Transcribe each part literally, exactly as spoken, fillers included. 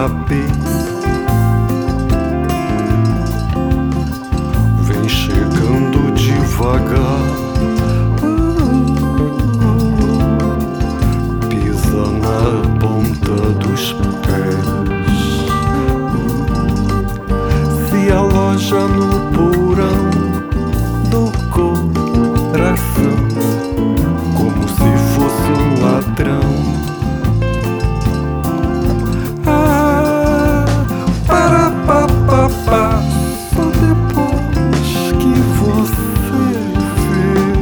saber. Vem chegando devagar, pisa na ponta dos pés, se aloja no porão do coração, como se fosse um ladrão. Ah, para, pa, pa, pa, só depois que você vê.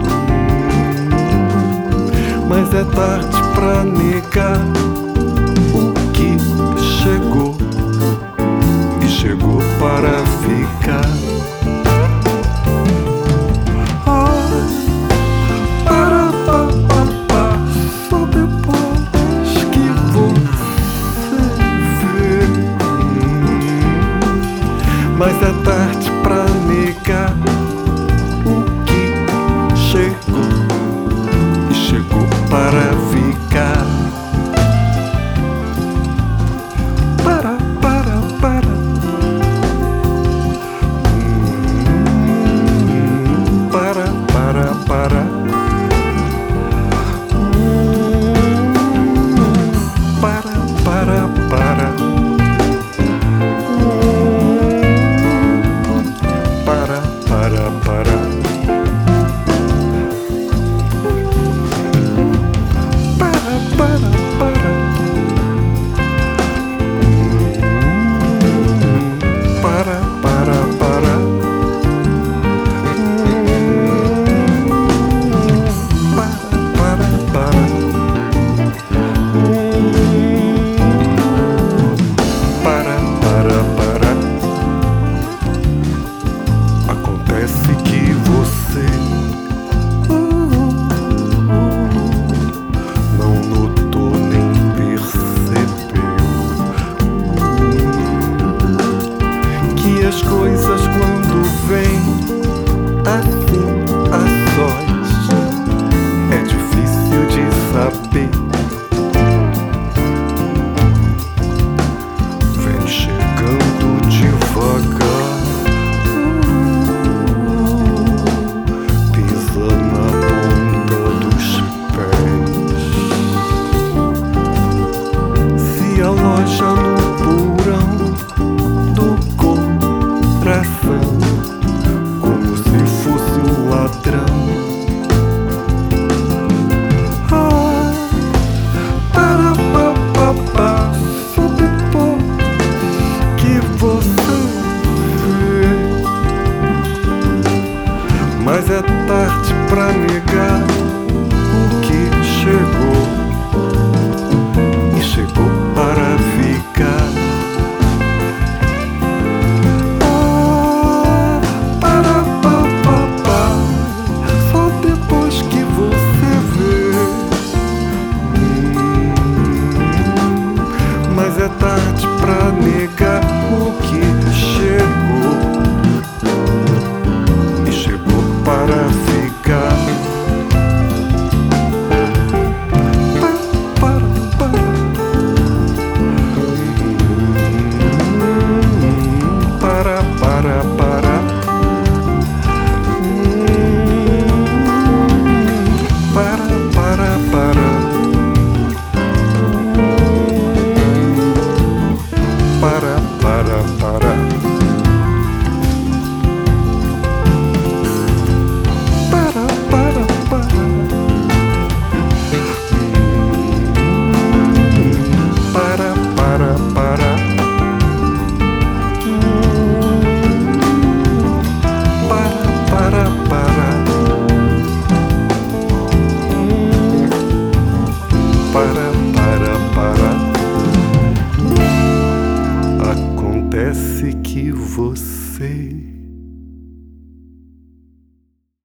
Mas é tarde pra negar o que chegou, e chegou para ficar. Mas é tarde pra negar o que chegou, e chegou para ficar. Para, para, para. Hum, para, para, para. Hum, para, para, para. Para, para, para. Para, para, para. Hum, para, para, para. Hum, para, para, para. Hum, para, para, para. Acontece que você não notou nem percebeu que as coisas, quando vêm assim a sós, é difícil de saber. Vem chegando devagar, aloja no porão do coração, como se fosse um ladrão. Ah, para, pa, pa, pa, só depois que você vê. Mas é tarde pra negar o que chegou, e chegou para ficar. Ah, para, pa, pa, pa, só depois que você vê. Hum, mas é tarde pra negar o que